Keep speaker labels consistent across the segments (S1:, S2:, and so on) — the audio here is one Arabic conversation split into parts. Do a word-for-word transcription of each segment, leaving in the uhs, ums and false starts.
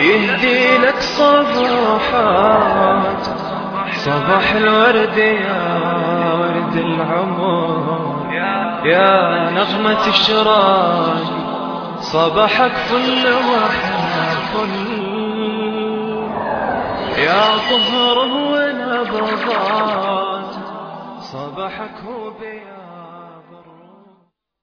S1: يهدي لك صباحات صباح الورد يا ورد العمر، يا نغمة الشراق صباحك فل وحنا فل، يا طهره ونبضات صباحك هو بياض الروح.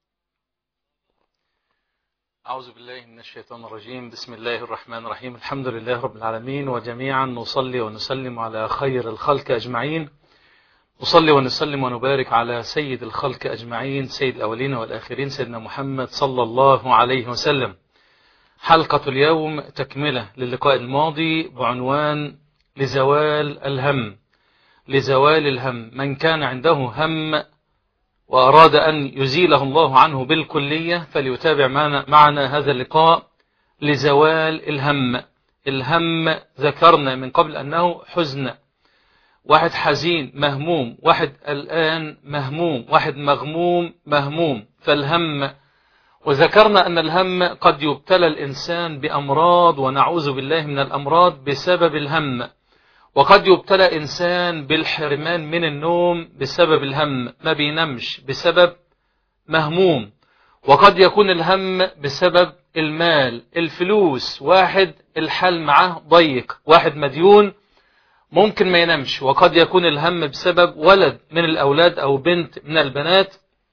S2: أعوذ بالله من الشيطان الرجيم. بسم الله الرحمن الرحيم. الحمد لله رب العالمين، وجميعا نصلي ونسلم على خير الخلق أجمعين. نصلي ونسلم ونبارك على سيد الخلق أجمعين، سيد الأولين والآخرين، سيدنا محمد صلى الله عليه وسلم. حلقة اليوم تكملة للقاء الماضي بعنوان لزوال الهم. لزوال الهم، من كان عنده هم وأراد أن يزيله الله عنه بالكلية فليتابع معنا, معنا هذا اللقاء. لزوال الهم. الهم ذكرنا من قبل أنه حزن، واحد حزين مهموم، واحد الآن مهموم، واحد مغموم مهموم، فالهم. وذكرنا أن الهم قد يبتلى الإنسان بأمراض ونعوذ بالله من الأمراض بسبب الهم، وقد يبتلى إنسان بالحرمان من النوم بسبب الهم، ما بينامش بسبب مهموم. وقد يكون الهم بسبب المال، الفلوس، واحد الحال معه ضيق، واحد مديون ممكن ما ينامش. وقد يكون الهم بسبب ولد من الأولاد أو بنت من البنات.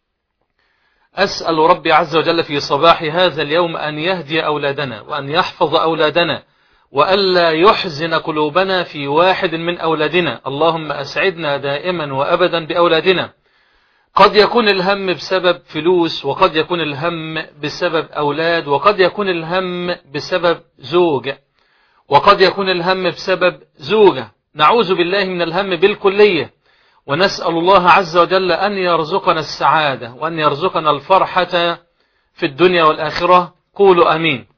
S2: أسأل ربي عز وجل في صباح هذا اليوم أن يهدي أولادنا وأن يحفظ أولادنا وألا يحزن قلوبنا في واحد من أولادنا. اللهم أسعدنا دائما وأبدا بأولادنا. قد يكون الهم بسبب فلوس، وقد يكون الهم بسبب أولاد، وقد يكون الهم بسبب زوج، وقد يكون الهم بسبب زوجة. نعوذ بالله من الهم بالكلية، ونسأل الله عز وجل أن يرزقنا السعادة وأن يرزقنا الفرحة في الدنيا والآخرة. قولوا أمين.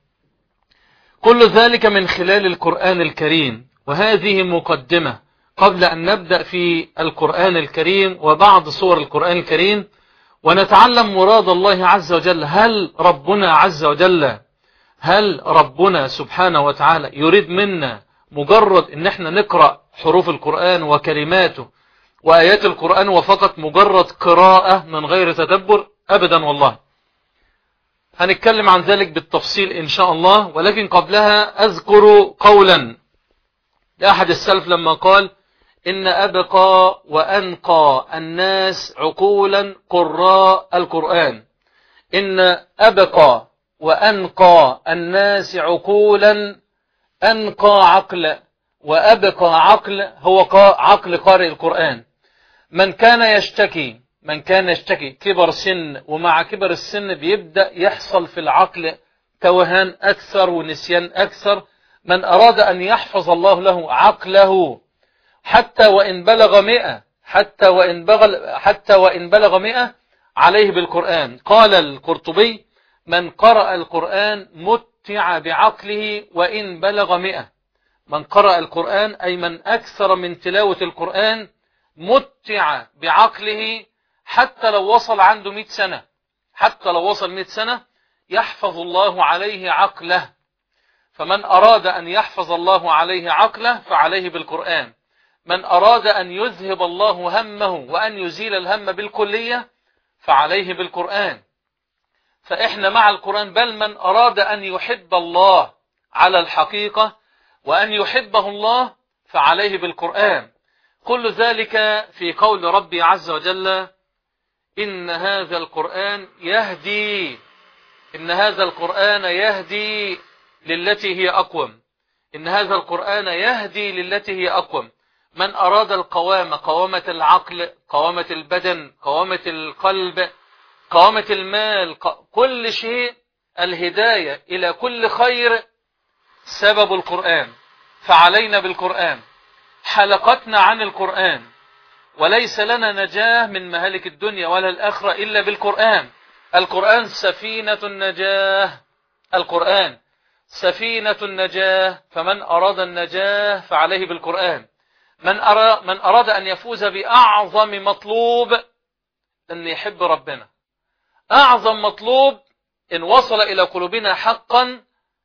S2: كل ذلك من خلال القرآن الكريم، وهذه مقدمة قبل أن نبدأ في القرآن الكريم وبعض صور القرآن الكريم، ونتعلم مراد الله عز وجل. هل ربنا عز وجل هل ربنا سبحانه وتعالى يريد منا مجرد ان احنا نقرأ حروف القرآن وكلماته وآيات القرآن وفقط مجرد قراءة من غير تدبر؟ أبدا والله. هنتكلم عن ذلك بالتفصيل إن شاء الله، ولكن قبلها أذكر قولا لأحد السلف لما قال: إن أبقى وأنقى الناس عقولا قراء القرآن. إن أبقى وأنقى الناس عقولا أنقى عقل، وأبقى عقل هو عقل قارئ القرآن. من كان يشتكي من كان يشتكي كبر سن، ومع كبر السن بيبدأ يحصل في العقل توهان أكثر ونسيان أكثر. من أراد أن يحفظ الله له عقله حتى وإن بلغ مئة حتى وإن بلغ حتى وإن بلغ مئة عليه بالقرآن. قال القرطبي: من قرأ القرآن متع بعقله وإن بلغ مئة. من قرأ القرآن أي من أكثر من تلاوة القرآن متع بعقله، حتى لو وصل عنده مئة سنة، حتى لو وصل مئة سنة يحفظ الله عليه عقله. فمن أراد أن يحفظ الله عليه عقله فعليه بالقرآن. من أراد أن يذهب الله همه وأن يزيل الهم بالكلية فعليه بالقرآن. فإحنا مع القرآن. بل من أراد أن يحب الله على الحقيقة وأن يحبه الله فعليه بالقرآن. كل ذلك في قول ربي عز وجل: إن هذا القرآن يهدي إن هذا القرآن يهدي للتي هي أقوم. إن هذا القرآن يهدي للتي هي أقوم. من أراد القوامة، قوامة العقل، قوامة البدن، قوامة القلب، قوامة المال، كل شيء، الهداية إلى كل خير سبب القرآن. فعلينا بالقرآن. حلقتنا عن القرآن، وليس لنا نجاة من مهالك الدنيا ولا الآخرة إلا بالقرآن. القرآن سفينة النجاة. القرآن سفينة النجاة. فمن أراد النجاة فعليه بالقرآن. من أراد, من أراد أن يفوز بأعظم مطلوب أن يحب ربنا. أعظم مطلوب إن وصل إلى قلوبنا حقا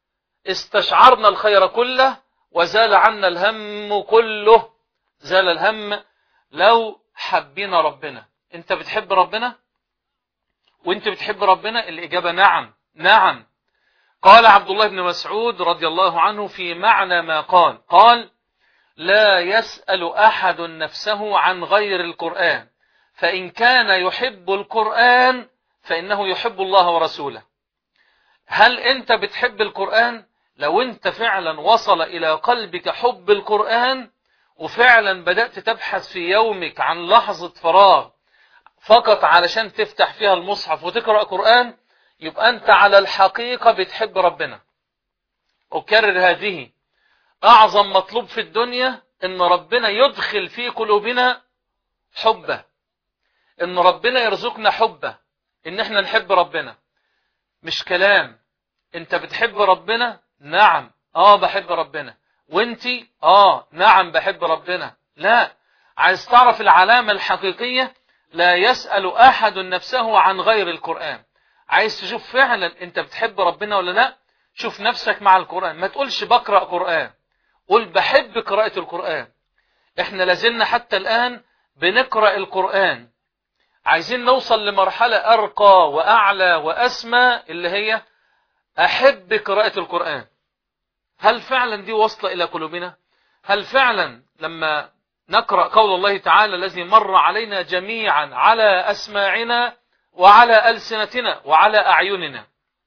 S2: استشعرنا الخير كله وزال عنا الهم كله. زال الهم لو حبينا ربنا. انت بتحب ربنا وانت بتحب ربنا؟ الإجابة نعم نعم. قال عبد الله بن مسعود رضي الله عنه في معنى ما قال، قال لا يسأل أحد نفسه عن غير القرآن، فإن كان يحب القرآن فإنه يحب الله ورسوله. هل أنت بتحب القرآن؟ لو أنت فعلا وصل إلى قلبك حب القرآن وفعلا بدأت تبحث في يومك عن لحظة فراغ فقط علشان تفتح فيها المصحف وتقرأ قرآن، يبقى أنت على الحقيقة بتحب ربنا. أكرر، هذه أعظم مطلوب في الدنيا، إن ربنا يدخل في قلوبنا حبه، إن ربنا يرزقنا حبه، إن احنا نحب ربنا. مش كلام. أنت بتحب ربنا؟ نعم آه بحب ربنا. وانتي؟ آه نعم بحب ربنا. لا، عايز تعرف العلامة الحقيقية، لا يسأل أحد نفسه عن غير القرآن. عايز تشوف فعلا انت بتحب ربنا ولا لا؟ شوف نفسك مع القرآن. ما تقولش بقرأ قرآن، قل بحب قراءة القرآن. احنا لازلنا حتى الآن بنقرأ القرآن. عايزين نوصل لمرحلة أرقى وأعلى وأسمى، اللي هي أحب قراءة القرآن. هل فعلا دي وصل إلى قلوبنا؟ هل فعلا لما نقرأ قول الله تعالى الذي مر علينا جميعا على أسماعنا وعلى ألسنتنا وعلى أعيننا،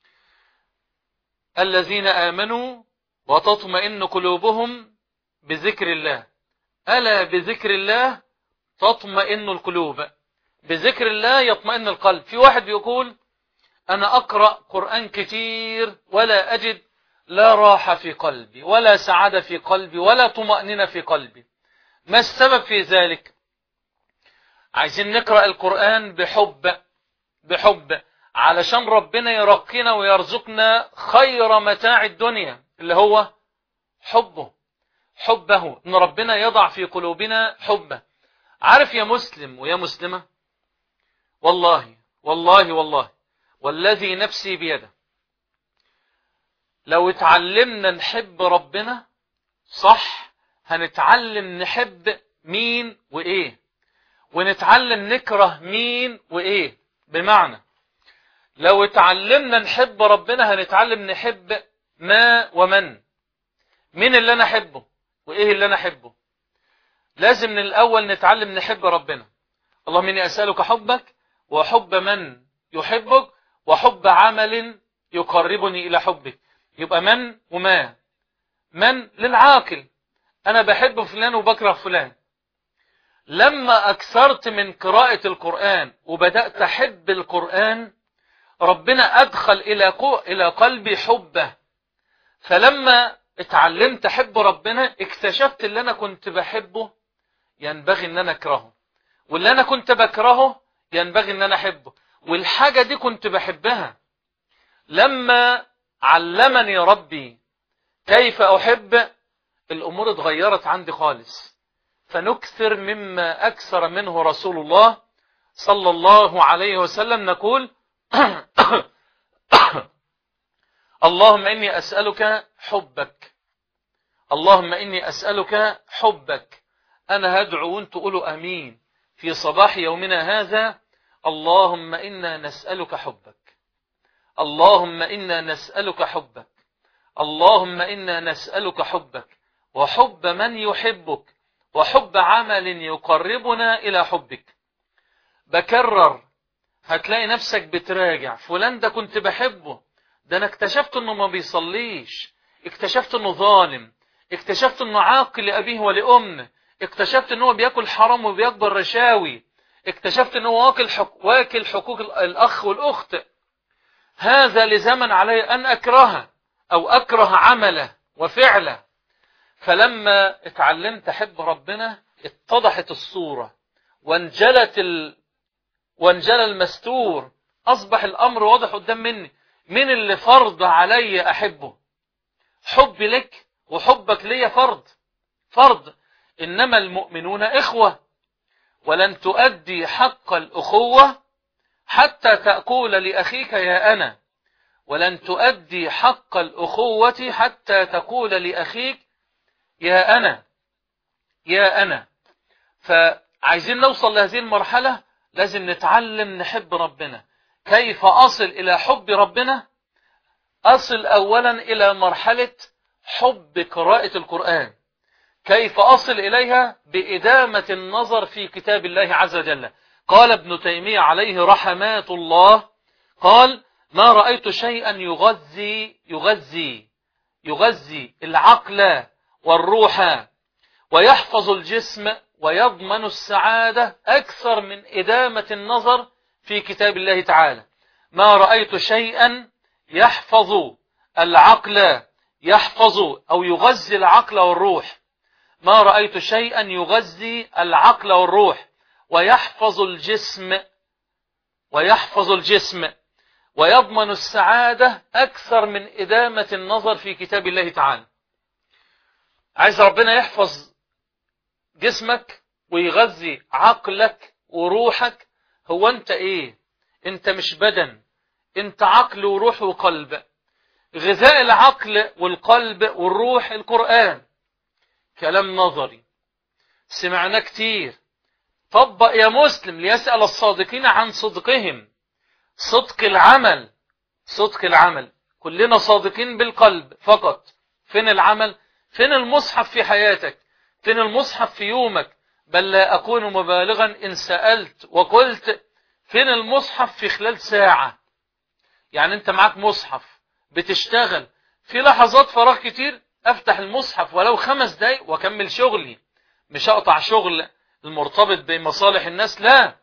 S2: الذين آمنوا وتطمئن قلوبهم بذكر الله، ألا بذكر الله تطمئن القلوب، بذكر الله يطمئن القلب. في واحد بيقول أنا أقرأ قرآن كتير ولا أجد لا راحة في قلبي ولا سعادة في قلبي ولا طمأنينة في قلبي. ما السبب في ذلك؟ عايزين نقرأ القرآن بحب بحب علشان ربنا يرقينا ويرزقنا خير متاع الدنيا، اللي هو حبه حبه ان ربنا يضع في قلوبنا حبه. عارف يا مسلم ويا مسلمة، والله والله والله والذي نفسي بيده، لو اتعلمنا نحب ربنا صح هنتعلم نحب مين وإيه، ونتعلم نكره مين وإيه. بمعنى لو اتعلمنا نحب ربنا هنتعلم نحب ما ومن. مين اللي أنا أحبه وإيه اللي أنا أحبه. لازم من الأول نتعلم نحب ربنا. اللهم إني أسألك حبك وحب من يحبك وحب عمل يقربني إلى حبك. يبقى من وما. من للعاقل، أنا بحب فلان وبكره فلان. لما أكثرت من قراءة القرآن وبدأت أحب القرآن، ربنا أدخل إلى إلى قلبي حبه. فلما اتعلمت أحب ربنا اكتشفت اللي أنا كنت بحبه ينبغي أن أنا أكرهه، واللي أنا كنت بكرهه ينبغي أن أنا أحبه، والحاجة دي كنت بحبها. لما علمني ربي كيف أحب، الأمور اتغيرت عندي خالص. فنكثر مما أكثر منه رسول الله صلى الله عليه وسلم، نقول اللهم إني أسألك حبك، اللهم إني أسألك حبك. أنا هدعو وانت قولوا أمين في صباح يومنا هذا. اللهم إنا نسألك حبك، اللهم إنا نسألك حبك، اللهم إنا نسألك حبك وحب من يحبك وحب عمل يقربنا إلى حبك. بكرر، هتلاقي نفسك بتراجع، فلان ده كنت بحبه، ده أنا اكتشفت أنه ما بيصليش، اكتشفت أنه ظالم، اكتشفت أنه عاقل لأبيه ولأمه، اكتشفت أنه بيأكل حرام وبيكبر رشاوي، اكتشفت أنه واكل, حق... واكل حقوق الأخ والأخت. هذا لزمن علي أن أكرهه أو أكره عمله وفعله. فلما اتعلمت أحب ربنا اتضحت الصورة وانجلت ال... وانجل المستور، أصبح الأمر واضح قدام مني. من اللي فرض علي أحبه؟ حبي لك وحبك لي فرض فرض. إنما المؤمنون إخوة، ولن تؤدي حق الأخوة حتى تقول لأخيك يا أنا، ولن تؤدي حق الأخوة حتى تقول لأخيك يا أنا يا أنا. فعايزين نوصل لهذه المرحلة، لازم نتعلم نحب ربنا. كيف أصل إلى حب ربنا؟ أصل أولا إلى مرحلة حب قراءة القرآن. كيف أصل إليها؟ بإدامة النظر في كتاب الله عز وجل. قال ابن تيمية عليه رحمات الله، قال ما رأيت شيئا يغذي يغذي يغذي العقل والروح ويحفظ الجسم ويضمن السعادة أكثر من إدامة النظر في كتاب الله تعالى. ما رأيت شيئا يحفظ العقل يحفظ أو يغذي العقل والروح ما رأيت شيئا يغذي العقل والروح ويحفظ الجسم ويحفظ الجسم ويضمن السعادة أكثر من إدامة النظر في كتاب الله تعالى. عايز ربنا يحفظ جسمك ويغذي عقلك وروحك. هو أنت إيه؟ أنت مش بدن، أنت عقل وروح وقلب. غذاء العقل والقلب والروح القرآن. كلام نظري سمعنا كتير. طبق يا مسلم ليسأل الصادقين عن صدقهم. صدق العمل صدق العمل كلنا صادقين بالقلب فقط. فين العمل؟ فين المصحف في حياتك؟ فين المصحف في يومك؟ بل لا أكون مبالغا إن سألت وقلت فين المصحف في خلال ساعة؟ يعني أنت معك مصحف بتشتغل، في لحظات فراغ كتير أفتح المصحف ولو خمس دقايق وأكمل شغلي. مش أقطع شغل المرتبط بمصالح الناس، لا،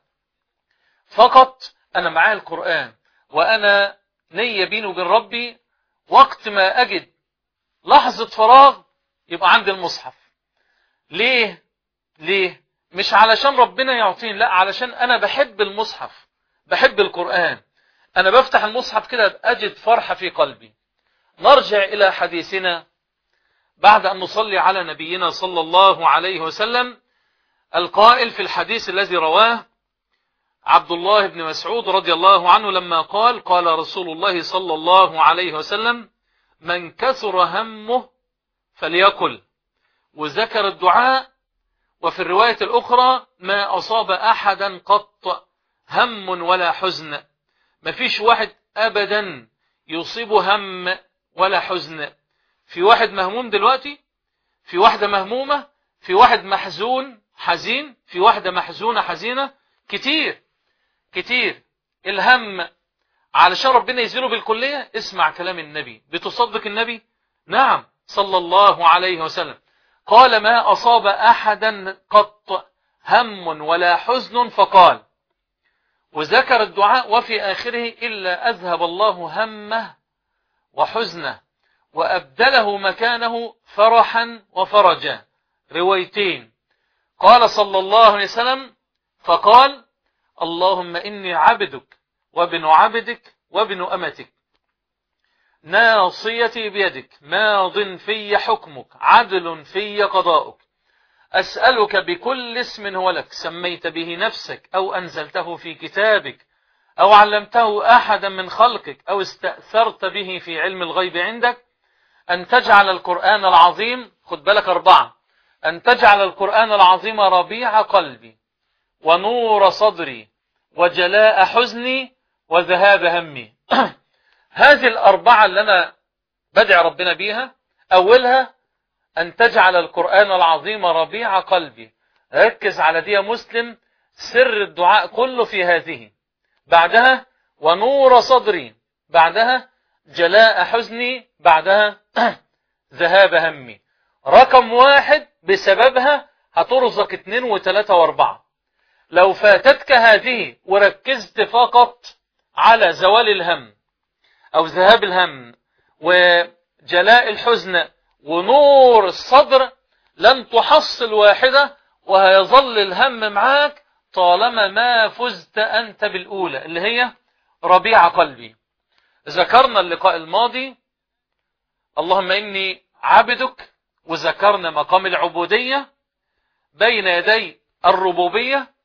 S2: فقط أنا معايا القرآن وأنا نية بيني وبين ربي. وقت ما أجد لحظة فراغ يبقى عندي المصحف. ليه؟ ليه؟ مش علشان ربنا يعطيني، لا، علشان أنا بحب المصحف، بحب القرآن. أنا بفتح المصحف كده أجد فرحة في قلبي. نرجع إلى حديثنا بعد أن نصلي على نبينا صلى الله عليه وسلم. القائل في الحديث الذي رواه عبد الله بن مسعود رضي الله عنه لما قال قال رسول الله صلى الله عليه وسلم من كثر همه فليقل. وذكر الدعاء. وفي الرواية الأخرى ما أصاب أحدا قط هم ولا حزن. ما فيش واحد أبدا يصيبه هم ولا حزن. في واحد مهموم دلوقتي، في واحدة مهمومة، في واحد محزون حزين، في واحدة محزونة حزينة، كتير كتير. الهم علشان ربنا يزيله بالكلية. اسمع كلام النبي. بتصدق النبي؟ نعم صلى الله عليه وسلم قال ما أصاب أحدا قط هم ولا حزن فقال. وذكر الدعاء وفي آخره إلا أذهب الله همه وحزنه وأبدله مكانه فرحا وفرجا. روايتين. قال صلى الله عليه وسلم فقال اللهم إني عبدك وابن عبدك وابن أمتك ناصيتي بيدك ماض في حكمك عدل في قضاؤك أسألك بكل اسم هو لك سميت به نفسك أو أنزلته في كتابك أو علمته أحدا من خلقك أو استأثرت به في علم الغيب عندك أن تجعل القرآن العظيم، خد بالك أربعة، أن تجعل القرآن العظيم ربيع قلبي ونور صدري وجلاء حزني وذهاب همي. هذه الأربعة اللي أنا بدعي ربنا بيها. أولها أن تجعل القرآن العظيم ربيع قلبي. ركز على دي يا مسلم، سر الدعاء كله في هذه. بعدها ونور صدري، بعدها جلاء حزني، بعدها ذهاب همي. رقم واحد بسببها هترزق اتنين وتلاتة واربعة. لو فاتتك هذه وركزت فقط على زوال الهم أو ذهاب الهم وجلاء الحزن ونور الصدر لن تحصل واحدة وهيظل الهم معاك طالما ما فزت أنت بالأولى اللي هي ربيع قلبي. ذكرنا اللقاء الماضي اللهم إني عبدك، وذكرنا مقام العبودية بين يدي الربوبية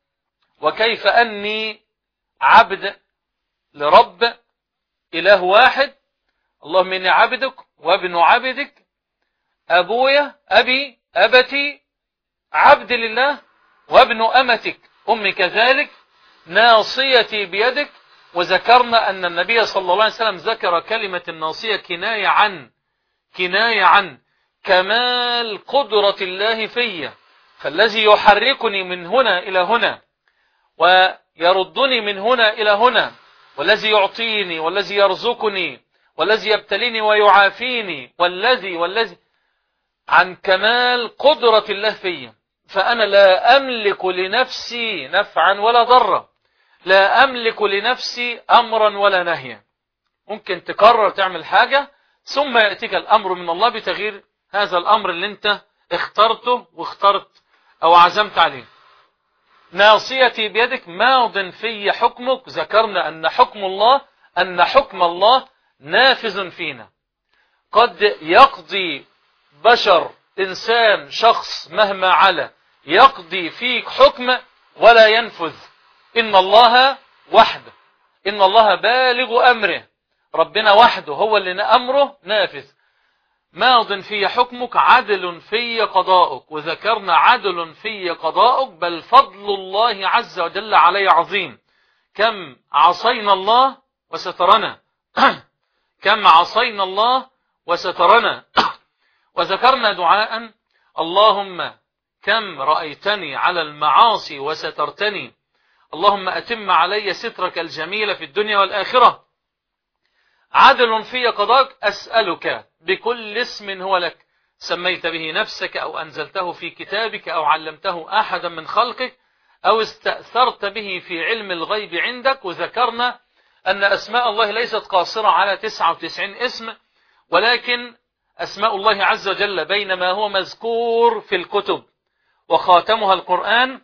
S2: وكيف أني عبد لرب إله واحد اللهم إني عبدك وابن عبدك، أبويا أبي أبتي عبد لله وابن أمتك أمي كذلك، ناصيتي بيدك. وذكرنا أن النبي صلى الله عليه وسلم ذكر كلمة الناصية كناية عن كناية عن كمال قدرة الله في، فالذي يحركني من هنا إلى هنا ويردني من هنا إلى هنا، والذي يعطيني والذي يرزقني والذي يبتليني ويعافيني والذي والذي عن كمال قدرة الله في. فأنا لا أملك لنفسي نفعا ولا ضرا، لا أملك لنفسي أمرا ولا نهيا. ممكن تقرر تعمل حاجة ثم يأتيك الأمر من الله بتغيير هذا الأمر اللي انت اخترته واخترت أو عزمت عليه. ناصيتي بيدك، ماض في حكمك. ذكرنا أن حكم الله أن حكم الله نافذ فينا. قد يقضي بشر إنسان شخص مهما علا يقضي فيك حكم ولا ينفذ. إن الله وحده، إن الله بالغ أمره، ربنا وحده هو اللي أمره نافذ. ماض في حكمك، عدل في قضاؤك. وذكرنا عدل في قضاؤك بل فضل الله عز وجل عليه عظيم. كم عصينا الله وسترنا كم عصينا الله وسترنا. وذكرنا دعاء: اللهم كم رأيتني على المعاصي وسترتني، اللهم أتم علي سترك الجميل في الدنيا والآخرة. عدل في قضاءك، أسألك بكل اسم هو لك سميت به نفسك أو أنزلته في كتابك أو علمته أحدا من خلقك أو استأثرت به في علم الغيب عندك. وذكرنا أن أسماء الله ليست قاصرة على تسعة وتسعين اسم، ولكن أسماء الله عز وجل بينما هو مذكور في الكتب وخاتمها القرآن: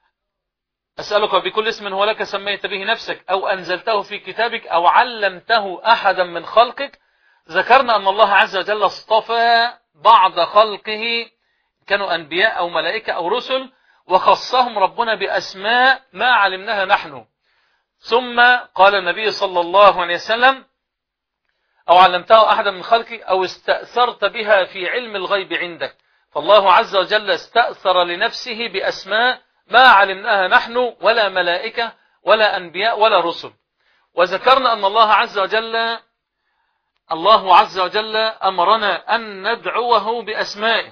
S2: أسألك بكل اسم هو لك سميت به نفسك أو أنزلته في كتابك أو علمته أحدا من خلقك. ذكرنا أن الله عز وجل اصطفى بعض خلقه، كانوا أنبياء أو ملائكة أو رسل، وخصهم ربنا بأسماء ما علمناها نحن. ثم قال النبي صلى الله عليه وسلم: أو علمته أحدا من خلقك أو استأثرت بها في علم الغيب عندك. فالله عز وجل استأثر لنفسه بأسماء ما علمناها نحن ولا ملائكة ولا أنبياء ولا رسل. وذكرنا أن الله عز وجل الله عز وجل أمرنا أن ندعوه بأسمائه.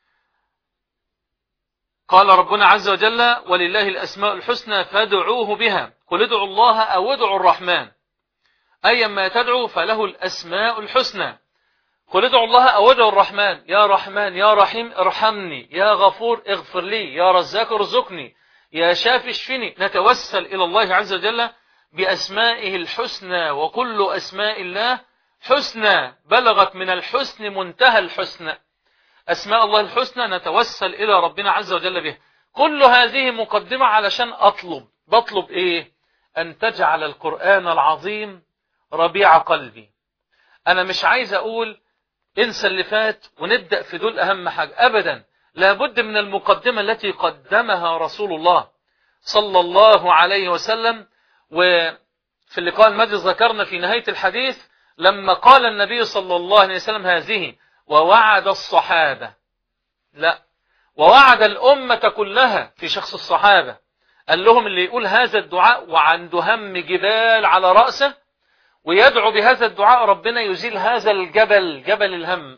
S2: قال ربنا عز وجل: ولله الأسماء الحسنى فادعوه بها، قل ادعوا الله أو ادعوا الرحمن، أيما تدعو فله الأسماء الحسنى. قل ادعوا الله أو ادعوا الرحمن، يا رحمن يا رحيم ارحمني، يا غفور اغفر لي، يا رزاق ارزقني، يا شافي اشفني. نتوسل إلى الله عز وجل بأسمائه الحسنى، وكل أسماء الله حسنى بلغت من الحسن منتهى الحسنى. أسماء الله الحسنى نتوسل إلى ربنا عز وجل بها. كل هذه مقدمة علشان أطلب بطلب إيه؟ أن تجعل القرآن العظيم ربيع قلبي. أنا مش عايز أقول انسى اللي فات ونبدأ في دول أهم حاجة، أبدا. لابد من المقدمة التي قدمها رسول الله صلى الله عليه وسلم. وفي اللقاء الماضي ذكرنا في نهاية الحديث لما قال النبي صلى الله عليه وسلم هذه: ووعد الصحابة، لا، ووعد الأمة كلها في شخص الصحابة. قال لهم اللي يقول هذا الدعاء وعنده هم جبال على رأسه ويدعو بهذا الدعاء ربنا يزيل هذا الجبل، جبل الهم.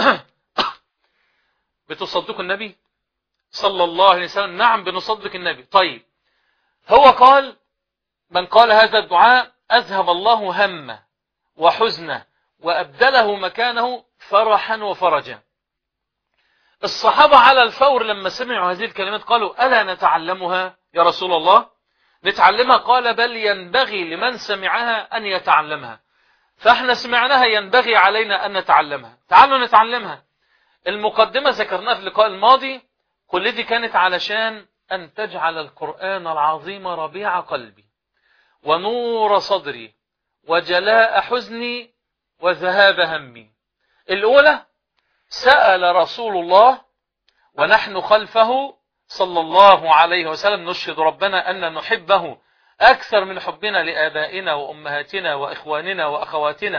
S2: بتصدق النبي صلى الله عليه وسلم؟ نعم بنصدق النبي. طيب، هو قال: من قال هذا الدعاء أذهب الله همه وحزنه وأبدله مكانه فرحا وفرجا. الصحابة على الفور لما سمعوا هذه الكلمات قالوا: ألا نتعلمها يا رسول الله؟ نتعلمها؟ قال: بل ينبغي لمن سمعها أن يتعلمها. فاحنا سمعناها، ينبغي علينا أن نتعلمها. تعالوا نتعلمها. المقدمة ذكرناها في اللقاء الماضي، كل دي كانت علشان أن تجعل القرآن العظيم ربيع قلبي ونور صدري وجلاء حزني وذهاب همي. الأولى: سأل رسول الله ونحن خلفه صلى الله عليه وسلم نشهد ربنا أن نحبه أكثر من حبنا لآبائنا وأمهاتنا وإخواننا وأخواتنا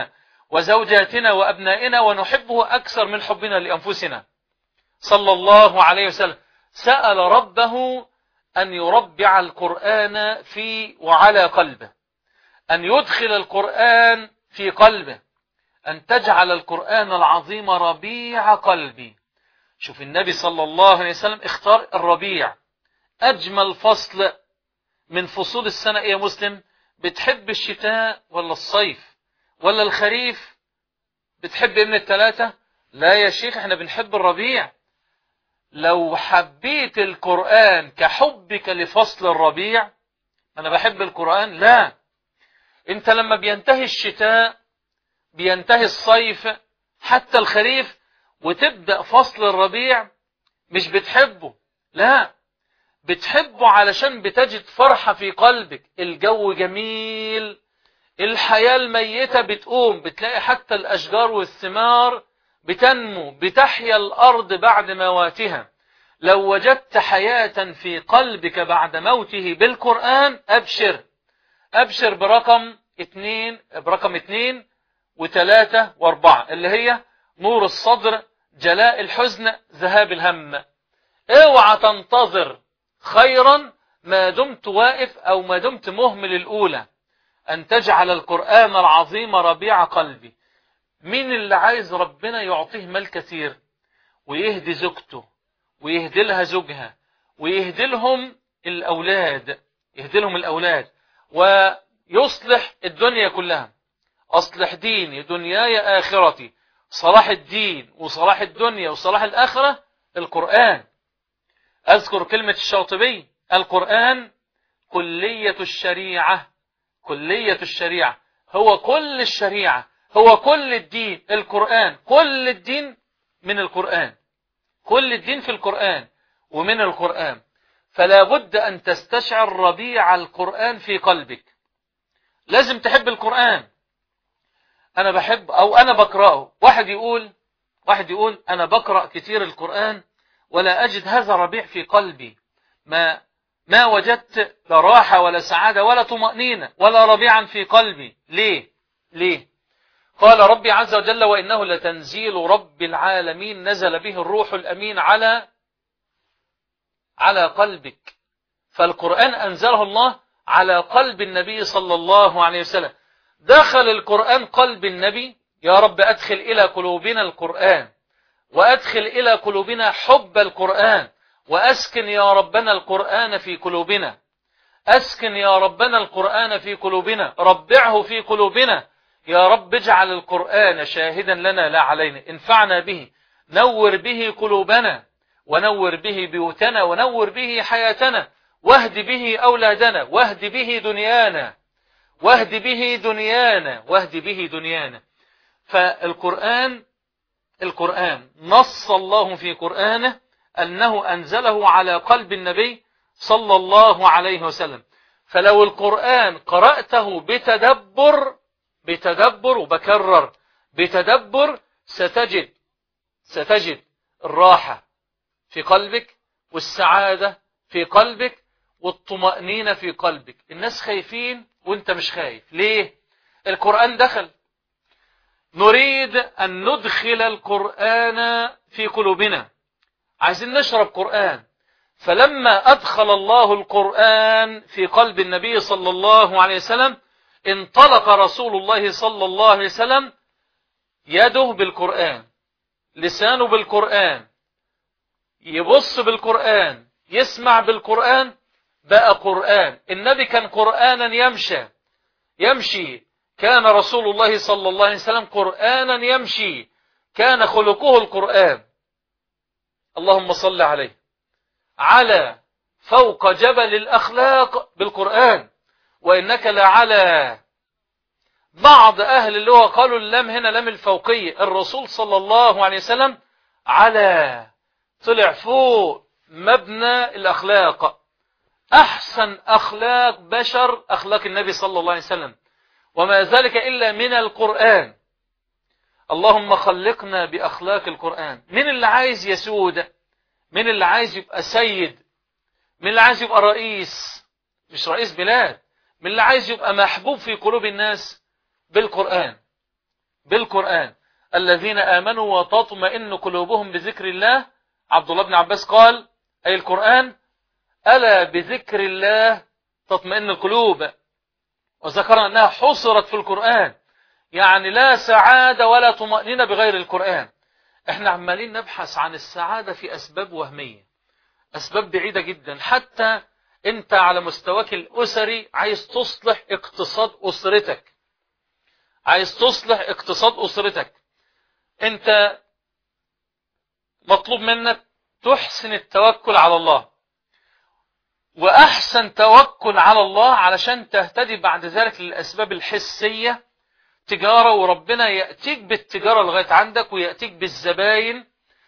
S2: وزوجاتنا وأبنائنا ونحبه أكثر من حبنا لأنفسنا. صلى الله عليه وسلم سأل ربه أن يربع القرآن في وعلى قلبه، أن يدخل القرآن في قلبه، أن تجعل القرآن العظيم ربيع قلبي. شوف النبي صلى الله عليه وسلم اختار الربيع، أجمل فصل من فصول السنة. يا مسلم، بتحب الشتاء ولا الصيف ولا الخريف؟ بتحب من الثلاثة؟ لا يا شيخ، احنا بنحب الربيع. لو حبيت القرآن كحبك لفصل الربيع، أنا بحب القرآن، لا، انت لما بينتهي الشتاء، بينتهي الصيف، حتى الخريف، وتبدأ فصل الربيع، مش بتحبه، لا، بتحبه علشان بتجد فرحة في قلبك، الجو جميل، الحياة الميتة بتقوم، بتلاقي حتى الأشجار والثمار بتنمو، بتحيا الأرض بعد مواتها. لو وجدت حياة في قلبك بعد موته بالقرآن، أبشر أبشر برقم اتنين برقم اتنين وثلاثة واربعة، اللي هي نور الصدر، جلاء الحزن، ذهاب الهم. اوعى تنتظر خيرا ما دمت واقف أو ما دمت مهمل الأولى، أن تجعل القرآن العظيم ربيع قلبي. مين اللي عايز ربنا يعطيه مال كثير ويهدي زوجته ويهدي لها زوجها ويهدي لهم الأولاد، يهدي لهم الأولاد ويصلح الدنيا كلها؟ أصلح ديني دنياي آخرتي، صلاح الدين وصلاح الدنيا وصلاح الآخرة القرآن. أذكر كلمة الشاطبي: القرآن كلية الشريعة، كلية الشريعة، هو كل الشريعة، هو كل الدين. القرآن كل الدين من القرآن، كل الدين في القرآن ومن القرآن. فلا بد أن تستشعر ربيع القرآن في قلبك. لازم تحب القرآن. أنا بحب أو أنا بقرأه. واحد يقول واحد يقول أنا بقرأ كتير القرآن ولا أجد هذا ربيع في قلبي، ما ما وجدت لا راحة ولا سعادة ولا طمأنينة ولا ربيعا في قلبي. ليه؟ ليه؟ قال ربي عز وجل: وإنه لتنزيل رب العالمين نزل به الروح الأمين على على قلبك. فالقرآن أنزله الله على قلب النبي صلى الله عليه وسلم. دخل القرآن قلب النبي. يا رب أدخل إلى قلوبنا القرآن، وأدخل إلى قلوبنا حب القرآن، وأسكن يا ربنا القرآن في قلوبنا، أسكن يا ربنا القرآن في قلوبنا، ربعه في قلوبنا. يا رب اجعل القرآن شاهدا لنا لا علينا، انفعنا به، نور به قلوبنا، ونور به بيوتنا، ونور به حياتنا، واهد به أولادنا، واهد به دنيانا، واهد به دنيانا، واهد به دنيانا. فالقرآن القرآن نص الله في قرآنه أنه أنزله على قلب النبي صلى الله عليه وسلم. فلو القرآن قرأته بتدبر بتدبر وبكرر بتدبر، ستجد ستجد الراحة في قلبك، والسعادة في قلبك، والطمأنينة في قلبك. الناس خايفين وانت مش خايف. ليه؟ القرآن دخل. نريد أن ندخل القرآن في قلوبنا، عايزين نشرب قرآن. فلما أدخل الله القرآن في قلب النبي صلى الله عليه وسلم، انطلق رسول الله صلى الله عليه وسلم، يده بالقرآن، لسانه بالقرآن، يبص بالقرآن، يسمع بالقرآن، بقى قرآن. النبي كان قرآنا يمشي يمشي كان رسول الله صلى الله عليه وسلم قرآنا يمشي، كان خلقه القرآن. اللهم صل عليه. على فوق جبل الأخلاق بالقرآن، وإنك لعلى. بعض أهل اللغة قالوا اللام هنا لام الفوقية. الرسول صلى الله عليه وسلم على، طلع فوق مبنى الأخلاق. أحسن أخلاق بشر أخلاق النبي صلى الله عليه وسلم، وما ذلك إلا من القرآن. اللهم خلقنا بأخلاق القرآن. من اللي عايز يسود؟ من اللي عايز يبقى سيد؟ من اللي عايز يبقى رئيس، مش رئيس بلاد؟ من اللي عايز يبقى محبوب في قلوب الناس؟ بالقرآن. بالقرآن. الذين آمنوا وتطمئن قلوبهم بذكر الله. عبد الله بن عباس قال أي القرآن: ألا بذكر الله تطمئن القلوب. وذكرنا أنها حصرت في القرآن، يعني لا سعادة ولا طمأنينة بغير القرآن. احنا عمالين نبحث عن السعادة في أسباب وهمية، أسباب بعيدة جدا. حتى انت على مستواك الأسري عايز تصلح اقتصاد أسرتك، عايز تصلح اقتصاد أسرتك، انت مطلوب منك تحسن التوكل على الله، وأحسن توكل على الله علشان تهتدي بعد ذلك للأسباب الحسية، تجارة، وربنا يأتيك بالتجارة لغاية عندك، ويأتيك بالزباين،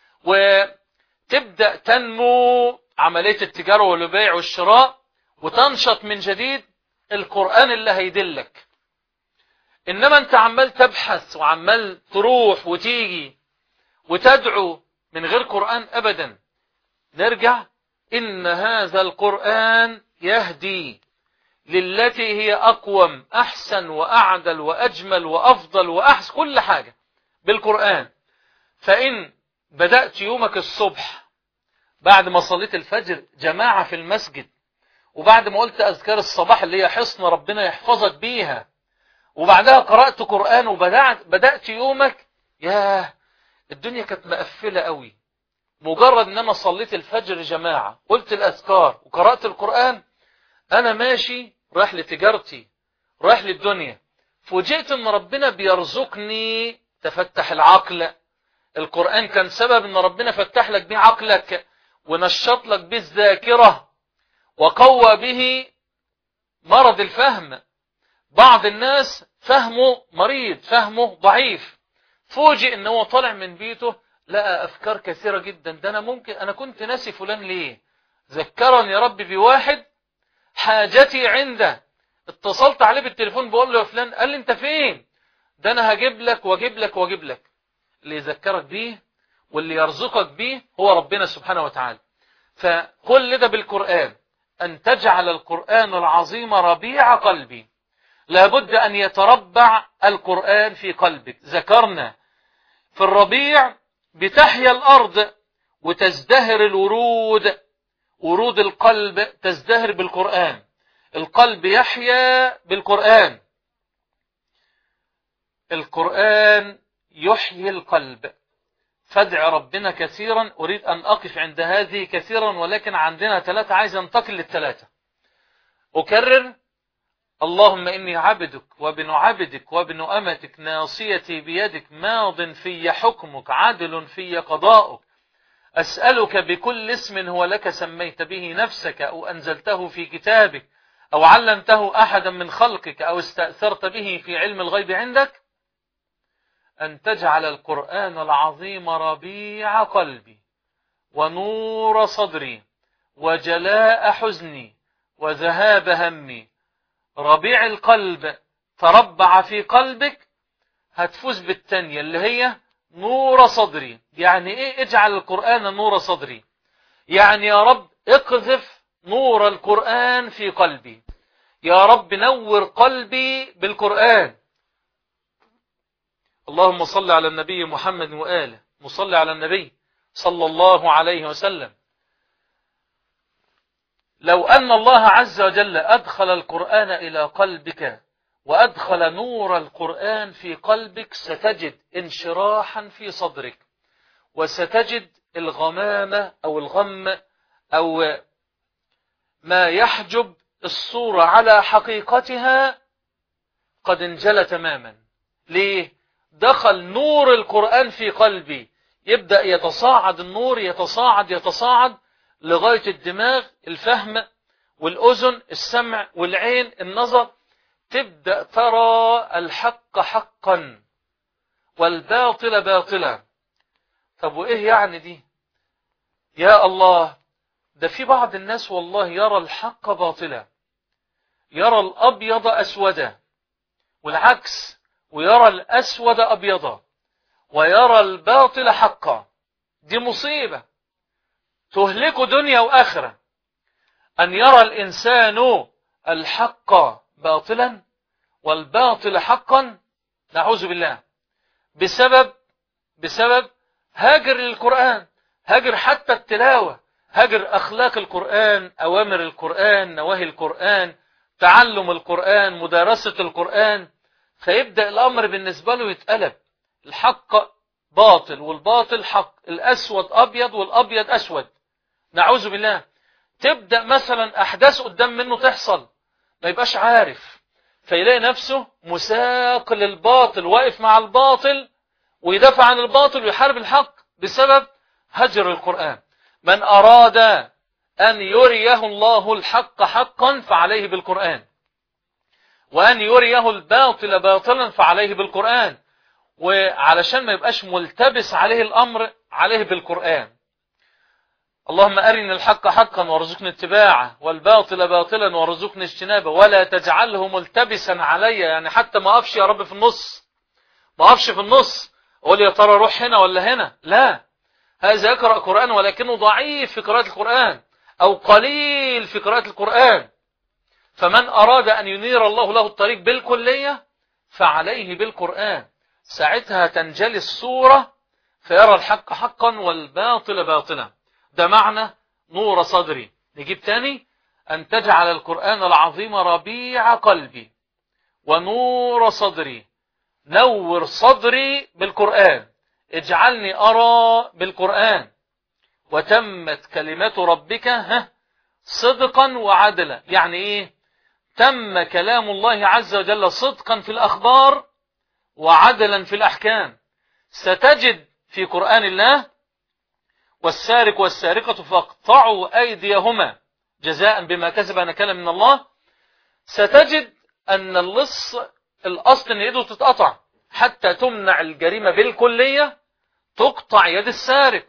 S2: وتبدأ تنمو عملية التجارة والبيع والشراء، وتنشط من جديد. القرآن اللي هيدلك. إنما أنت عمال تبحث وعمال تروح وتيجي وتدعو من غير قرآن أبدا. نرجع: إن هذا القرآن يهدي للتي هي أقوم، أحسن وأعدل وأجمل وأفضل وأحسن، كل حاجة بالقرآن. فإن بدأت يومك الصبح بعد ما صليت الفجر جماعة في المسجد، وبعد ما قلت أذكار الصباح اللي هي حصن ربنا يحفظك بيها، وبعدها قرأت قرآن وبدأت بدأت يومك، ياه الدنيا كانت مقفلة قوي. مجرد ان انا صليت الفجر جماعة، قلت الأذكار وقرأت القرآن، انا ماشي رايح لتجارتي، رايح للدنيا، فوجئت ان ربنا بيرزقني تفتح العقل. القرآن كان سبب ان ربنا فتح لك بيه عقلك، ونشط لك بيه الذاكرة، وقوى به مرض الفهم. بعض الناس فهمه مريض، فهمه ضعيف، فوجئ ان هو طالع من بيته لقى أفكار كثيرة جدا. ده أنا ممكن أنا كنت ناسي فلان ليه؟ ذكرني يا رب بواحد حاجتي عنده. اتصلت عليه بالتليفون بقول له يا فلان، قال لي أنت فين؟ ده أنا هجيب لك واجيب لك واجيب لك. اللي يذكرك بيه واللي يرزقك بيه هو ربنا سبحانه وتعالى. فكل ده بالقرآن. أن تجعل القرآن العظيم ربيع قلبي. لابد أن يتربع القرآن في قلبك. ذكرنا في الربيع بتحيا الأرض وتزدهر الورود، ورود القلب تزدهر بالقرآن. القلب يحيا بالقرآن. القرآن يحيي القلب. فادع ربنا كثيرا. أريد أن أقف عند هذه كثيرا، ولكن عندنا ثلاثة عايز أنتقل للثلاثة. أكرر: اللهم إني عبدك وابن عبدك وابن أمتك، ناصيتي بيدك، ماض في حكمك، عدل في قضاؤك. أسألك بكل اسم هو لك سميت به نفسك، أو أنزلته في كتابك، أو علمته أحدا من خلقك، أو استأثرت به في علم الغيب عندك، أن تجعل القرآن العظيم ربيع قلبي، ونور صدري، وجلاء حزني، وذهاب همي. ربيع القلب تربع في قلبك، هتفوز بالتانية اللي هي نور صدري. يعني ايه اجعل القرآن نور صدري؟ يعني يا رب اقذف نور القرآن في قلبي، يا رب نور قلبي بالقرآن. اللهم صل على النبي محمد وآله. مصلي على النبي صلى الله عليه وسلم. لو أن الله عز وجل أدخل القرآن إلى قلبك وأدخل نور القرآن في قلبك، ستجد انشراحا في صدرك، وستجد الغمامة أو الغم أو ما يحجب الصورة على حقيقتها قد انجلى تماما. ليه؟ دخل نور القرآن في قلبي، يبدأ يتصاعد النور، يتصاعد يتصاعد لغاية الدماغ، الفهم، والأذن، السمع، والعين، النظر. تبدأ ترى الحق حقا والباطل باطلا. طب وإيه يعني دي؟ يا الله، ده في بعض الناس والله يرى الحق باطلا، يرى الأبيض أسودا، والعكس، ويرى الأسود أبيضا، ويرى الباطل حقا. دي مصيبة تهلك دنيا وآخرة، أن يرى الإنسان الحق باطلا والباطل حقا. نعوذ بالله. بسبب بسبب هاجر للقرآن، هاجر حتى التلاوة، هاجر أخلاق القرآن، أوامر القرآن، نواهي القرآن، تعلم القرآن، مدارسة القرآن. فيبدأ الأمر بالنسبة له يتقلب، الحق باطل والباطل حق، الأسود أبيض والأبيض أسود، نعوذ بالله. تبدأ مثلا أحداث قدام منه تحصل ما يبقاش عارف، فيلاقي نفسه مساق للباطل، واقف مع الباطل ويدافع عن الباطل ويحارب الحق بسبب هجر القرآن. من أراد أن يريه الله الحق حقا فعليه بالقرآن، وأن يريه الباطل باطلا فعليه بالقرآن. وعلشان ما يبقاش ملتبس عليه الأمر عليه بالقرآن. اللهم أرنا الحق حقا وارزقنا اتباعه، والباطل باطلا وارزقنا اجتنابه، ولا تجعله ملتبسا علي. يعني حتى ما أقفش يا رب في النص، ما أقفش في النص أقول يا ترى روح هنا ولا هنا، لا. هذا يقرأ قرآن ولكنه ضعيف في قراءة القرآن أو قليل في قراءة القرآن. فمن أراد أن ينير الله له الطريق بالكلية فعليه بالقرآن، ساعتها تنجلي الصورة فيرى الحق حقا والباطل باطلا. ده معنى نور صدري. نجيب تاني، أن تجعل القرآن العظيم ربيع قلبي ونور صدري. نور صدري بالقرآن، اجعلني أرى بالقرآن. وتمت كلمة ربك ها صدقا وعدلا. يعني إيه؟ تم كلام الله عز وجل صدقا في الأخبار وعدلا في الأحكام. ستجد في قرآن الله والسارق والسارقة فاقطعوا أيديهما جزاء بما كسب نكالا من الله. ستجد أن اللص الأصل أن يده تتقطع حتى تمنع الجريمة بالكلية، تقطع يد السارق.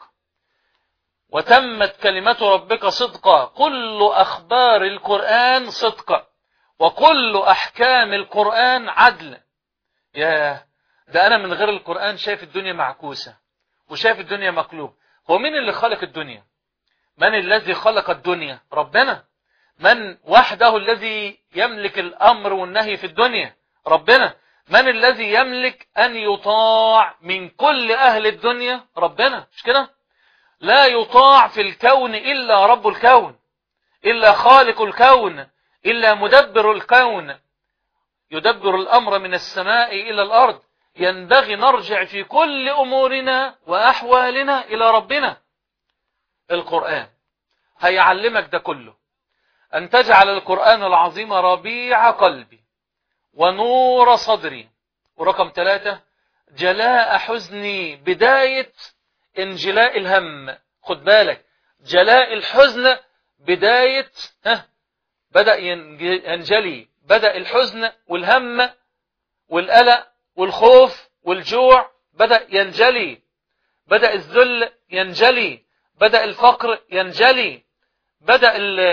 S2: وتمت كلمة ربك صدقا، كل أخبار القرآن صدقا وكل أحكام القرآن عدل. ياه، ده أنا من غير القرآن شايف الدنيا معكوسة وشايف الدنيا مقلوب. هو مين اللي خلق الدنيا؟ من الذي خلق الدنيا؟ ربنا. من وحده الذي يملك الأمر والنهي في الدنيا؟ ربنا. من الذي يملك أن يطاع من كل أهل الدنيا؟ ربنا. مش كده؟ لا يطاع في الكون إلا رب الكون، إلا خالق الكون، إلا مدبر الكون، يدبر الأمر من السماء إلى الأرض. ينبغي نرجع في كل أمورنا وأحوالنا إلى ربنا. القرآن هيعلمك ده كله، أن تجعل القرآن العظيم ربيع قلبي ونور صدري. ورقم ثلاثة، جلاء حزني، بداية انجلاء الهم. خد بالك، جلاء الحزن بداية ها بدأ ينجلي، بدأ الحزن والهم والقلق والخوف والجوع بدأ ينجلي، بدأ الذل ينجلي، بدأ الفقر ينجلي، بدأ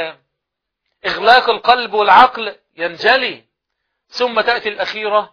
S2: إغلاق القلب والعقل ينجلي. ثم تأتي الأخيرة،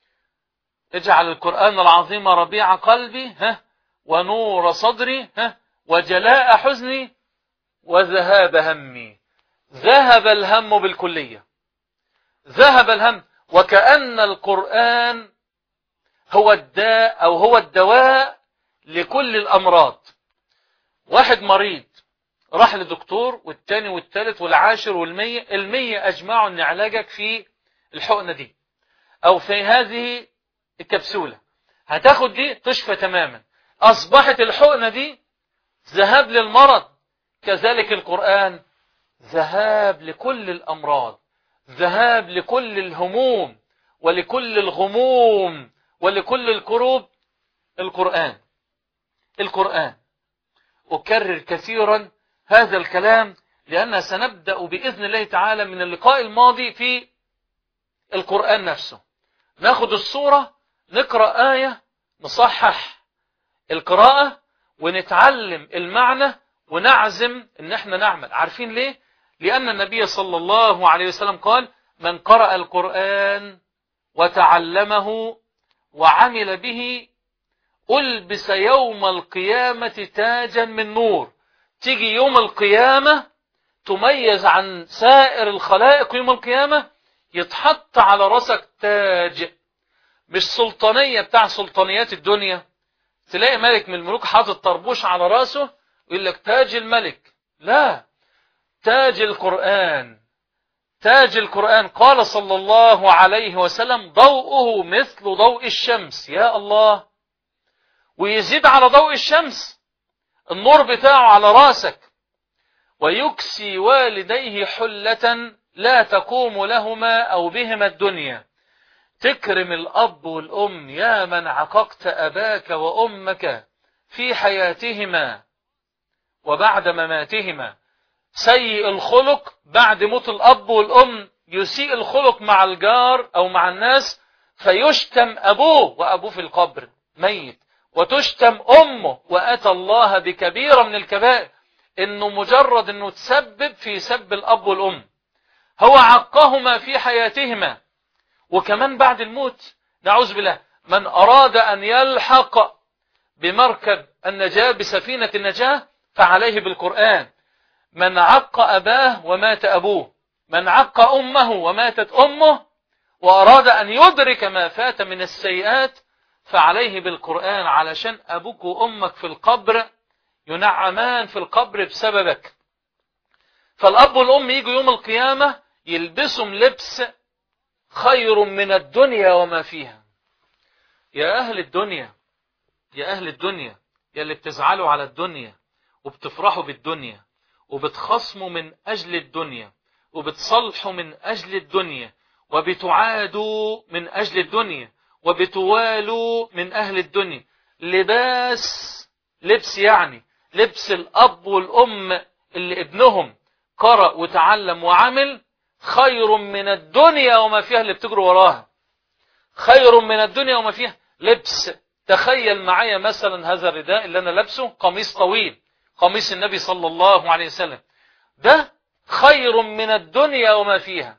S2: اجعل القرآن العظيم ربيع قلبي ها ونور صدري ها وجلاء حزني وذهاب همي. ذهب الهم بالكلية، ذهب الهم. وكأن القرآن هو الداء أو هو الدواء لكل الأمراض. واحد مريض راح لدكتور والتاني والتالت والعاشر والمية، المية أجمعوا أن علاجك في الحقنة دي أو في هذه الكبسولة، هتاخد دي تشفى تماما. أصبحت الحقنة دي ذهاب للمرض. كذلك القرآن ذهاب لكل الأمراض، ذهاب لكل الهموم ولكل الغموم ولكل الكروب. القرآن القرآن أكرر كثيرا هذا الكلام لأننا سنبدأ بإذن الله تعالى من اللقاء الماضي في القرآن نفسه. ناخد الصورة، نقرأ آية، نصحح القراءة ونتعلم المعنى ونعزم ان احنا نعمل. عارفين ليه؟ لأن النبي صلى الله عليه وسلم قال: من قرأ القرآن وتعلمه وعمل به ألبس يوم القيامة تاجا من نور. تيجي يوم القيامة تميز عن سائر الخلائق. يوم القيامة يتحط على رأسك تاج مش سلطانية بتاع سلطانيات الدنيا، تلاقي ملك من الملوك حاطط طربوش على راسه ويقول لك تاج الملك. لا، تاج القرآن، تاج القرآن. قال صلى الله عليه وسلم ضوءه مثل ضوء الشمس. يا الله، ويزيد على ضوء الشمس النور بتاعه على راسك. ويكسي والديه حلة لا تقوم لهما أو بهما الدنيا. تكرم الأب والأم، يا من عققت أباك وأمك في حياتهما وبعد مماتهما. سيء الخلق بعد موت الأب والأم، يسيء الخلق مع الجار أو مع الناس فيشتم أبوه وأبوه في القبر ميت، وتشتم أمه، وأتى الله بكبيرة من الكبائر، إنه مجرد إنه تسبب في سب الأب والأم. هو عقهما في حياتهما وكمان بعد الموت. نعوذ بالله. من أراد أن يلحق بمركب النجاة بسفينة النجاة فعليه بالقرآن. من عق أباه ومات أبوه، من عق أمه وماتت أمه، وأراد أن يدرك ما فات من السيئات فعليه بالقرآن، علشان أبوك وأمك في القبر ينعمان في القبر بسببك. فالأب والأم يجوا يوم القيامة يلبسهم لبس خير من الدنيا وما فيها. يا أهل الدنيا، يا أهل الدنيا، يا اللي بتزعلوا على الدنيا وبتفرحوا بالدنيا وبتخصموا من أجل الدنيا وبتصلحوا من أجل الدنيا وبتعادوا من أجل الدنيا وبتوالوا من أهل الدنيا. لباس، لبس يعني لبس الأب والأم اللي ابنهم قرأ وتعلم وعمل خير من الدنيا وما فيها اللي بتجروا وراها. خير من الدنيا وما فيها. لبس، تخيل معايا مثلا هذا الرداء اللي أنا لابسه، قميص طويل، قميص النبي صلى الله عليه وسلم، ده خير من الدنيا وما فيها.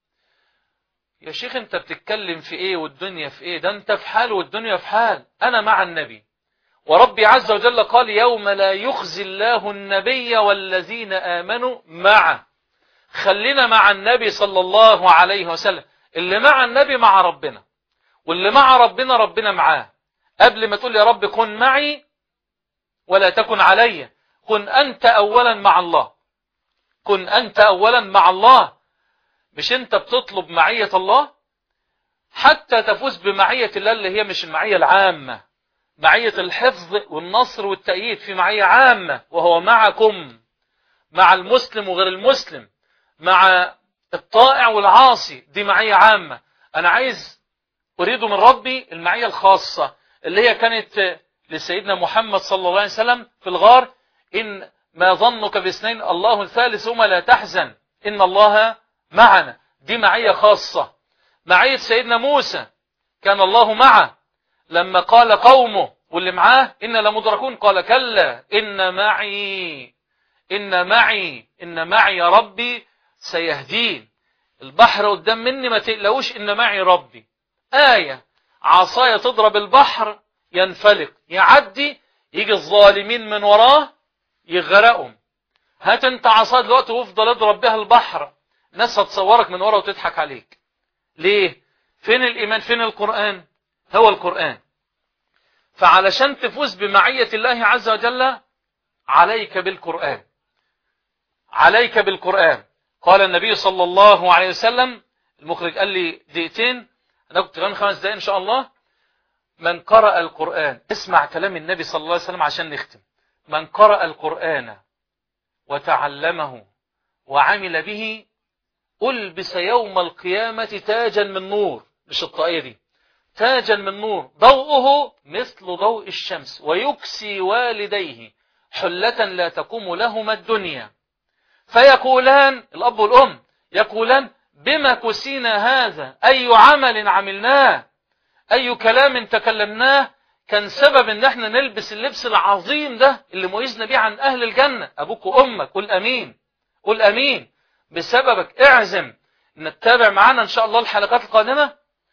S2: يا شيخ انت بتتكلم في ايه والدنيا في ايه؟ ده انت في حال والدنيا في حال. انا مع النبي، وربي عز وجل قال يوم لا يخزي الله النبي والذين آمنوا معه. خلينا مع النبي صلى الله عليه وسلم. اللي مع النبي مع ربنا، واللي مع ربنا ربنا معاه. قبل ما تقول يا رب كن معي ولا تكن علي، كن أنت أولا مع الله. كن أنت أولا مع الله. مش أنت بتطلب معية الله حتى تفوز بمعية الله اللي هي مش المعية العامة، معية الحفظ والنصر والتأييد. في معية عامة وهو معكم، مع المسلم وغير المسلم، مع الطائع والعاصي. دي معية عامة. أنا عايز أريد من ربي المعية الخاصة اللي هي كانت لسيدنا محمد صلى الله عليه وسلم في الغار. إن ما ظنك باثنين الله ثالثهما لا تحزن إن الله معنا. دي معية خاصة. معية سيدنا موسى كان الله معه لما قال قومه واللي معاه إن لمدركون، قال كلا إن معي إن معي إن معي يا ربي سيهدين. البحر قدام مني ما تقلقوش، إن معي ربي. آية عصاية تضرب البحر ينفلق يعدي، يجي الظالمين من وراه يغرقهم. هات انت عصاية دلوقتي وافضل اضرب بها البحر، ناس هتصورك من ورا وتضحك عليك. ليه؟ فين الإيمان؟ فين القرآن؟ هو القرآن. فعلشان تفوز بمعية الله عز وجل عليك بالقرآن، عليك بالقرآن. قال النبي صلى الله عليه وسلم، المخرج قال لي دقيقتين، أنا كنت كمان خمس دقائق إن شاء الله. من قرأ القرآن، اسمع كلام النبي صلى الله عليه وسلم عشان نختم. من قرأ القرآن وتعلمه وعمل به ألبس يوم القيامة تاجا من نور. مش الطاقية دي، تاجا من نور ضوءه مثل ضوء الشمس، ويكسي والديه حلة لا تقوم لهما الدنيا. فيقولان الأب والأم يقولان بما كسينا هذا؟ أي عمل عملناه، أي كلام تكلمناه كان سبب ان احنا نلبس اللبس العظيم ده اللي ميزنا بيه عن أهل الجنة. أبوك وأمك، قل أمين، قل أمين. بسببك اعزم ان تتابع معنا إن شاء الله الحلقات القادمة.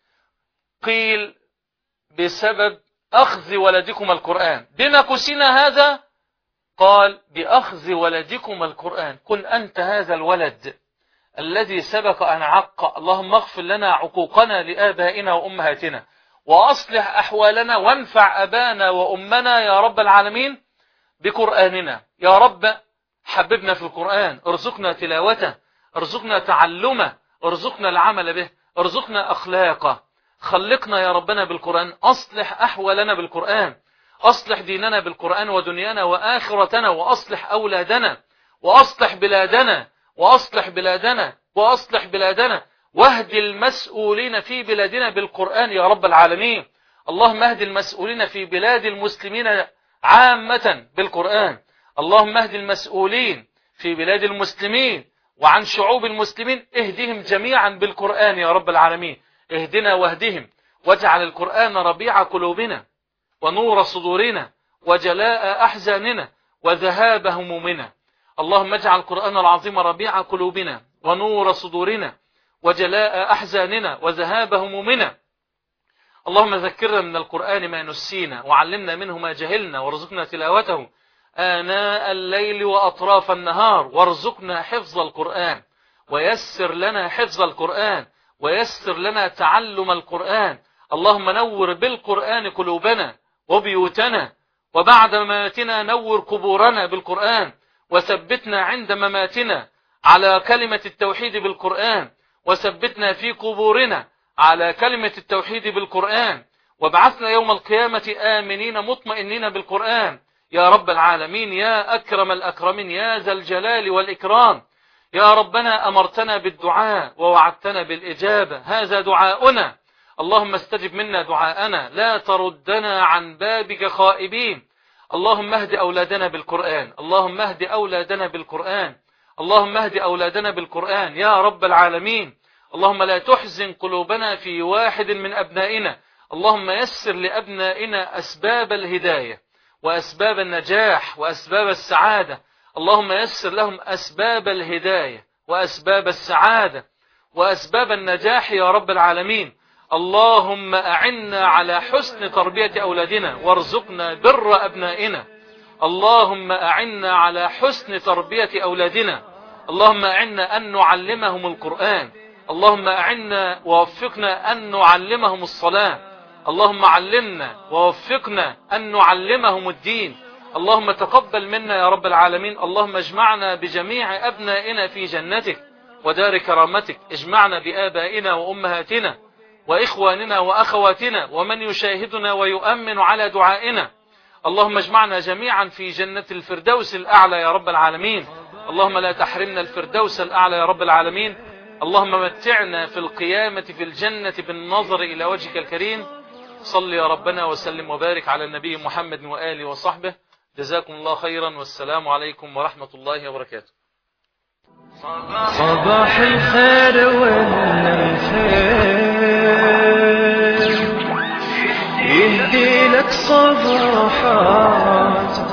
S2: قيل بسبب أخذ ولدكم القرآن. بما كسينا هذا؟ قال بأخذ ولدكم القرآن. كن أنت هذا الولد الذي سبق أن عق. اللهم اغفر لنا عقوقنا لآبائنا وأمهاتنا، وأصلح أحوالنا وانفع أبانا وأمنا يا رب العالمين بقرآننا. يا رب حببنا في القرآن، ارزقنا تلاوته، ارزقنا تعلمه، ارزقنا العمل به، ارزقنا أخلاقه. خلقنا يا ربنا بالقرآن، أصلح أحوالنا بالقرآن، أصلح ديننا بالقرآن ودنيانا وآخرتنا، وأصلح أولادنا، وأصلح بلادنا، وأصلح بلادنا، وأصلح بلادنا، واهد المسؤولين في بلادنا بالقرآن يا رب العالمين. اللهم اهد المسؤولين في بلاد المسلمين عامة بالقرآن. اللهم اهد المسؤولين في بلاد المسلمين وعن شعوب المسلمين، اهدهم جميعا بالقرآن يا رب العالمين. اهدنا واهدهم، واجعل القرآن ربيع قلوبنا ونور صدورنا وجلاء أحزاننا وذهاب همومنا. اللهم اجعل القرآن العظيم ربيع قلوبنا ونور صدورنا وجلاء أحزاننا وذهاب همومنا. اللهم ذكرنا من القرآن ما نسينا، وعلمنا منه ما جهلنا، وارزقنا تلاوته آناء الليل وأطراف النهار، وارزقنا حفظ القرآن، ويسر لنا حفظ القرآن، ويسر لنا تعلم القرآن. اللهم نور بالقرآن قلوبنا وبيوتنا، وبعد مماتنا نور قبورنا بالقرآن، وثبتنا عند مماتنا على كلمة التوحيد بالقرآن، وثبتنا في قبورنا على كلمة التوحيد بالقرآن، وابعثنا يوم القيامة آمنين مطمئنين بالقرآن يا رب العالمين. يا أكرم الأكرمين، يا ذا الجلال والإكرام. يا ربنا أمرتنا بالدعاء ووعدتنا بالإجابة، هذا دعاؤنا. اللهم استجب منا دعاءنا، لا تردنا عن بابك خائبين. اللهم اهد أولادنا بالقرآن، اللهم اهد أولادنا بالقرآن، اللهم اهد أولادنا بالقرآن يا رب العالمين. اللهم لا تحزن قلوبنا في واحد من أبنائنا. اللهم يسر لأبنائنا أسباب الهداية وأسباب النجاح وأسباب السعادة. اللهم يسر لهم أسباب الهداية وأسباب السعادة وأسباب النجاح يا رب العالمين. اللهم أعنا على حسن تربية أولادنا وارزقنا بر أبنائنا. اللهم أعنا على حسن تربية أولادنا. اللهم أعنا أن نعلمهم القرآن. اللهم أعنا ووفقنا أن نعلمهم الصلاة. اللهم علمنا ووفقنا أن نعلمهم الدين. اللهم تقبل منا يا رب العالمين. اللهم اجمعنا بجميع أبنائنا في جنتك ودار كرامتك. اجمعنا بآبائنا وأمهاتنا وإخواننا وأخواتنا ومن يشاهدنا ويؤمن على دعائنا. اللهم اجمعنا جميعا في جنة الفردوس الأعلى يا رب العالمين. اللهم لا تحرمنا الفردوس الأعلى يا رب العالمين. اللهم متعنا في القيامة في الجنة بالنظر إلى وجهك الكريم. صل يا ربنا وسلم وبارك على النبي محمد وآله وصحبه. جزاكم الله خيرا، والسلام عليكم ورحمة الله وبركاته.
S1: صباح الخير والخير يهدي لك صباحات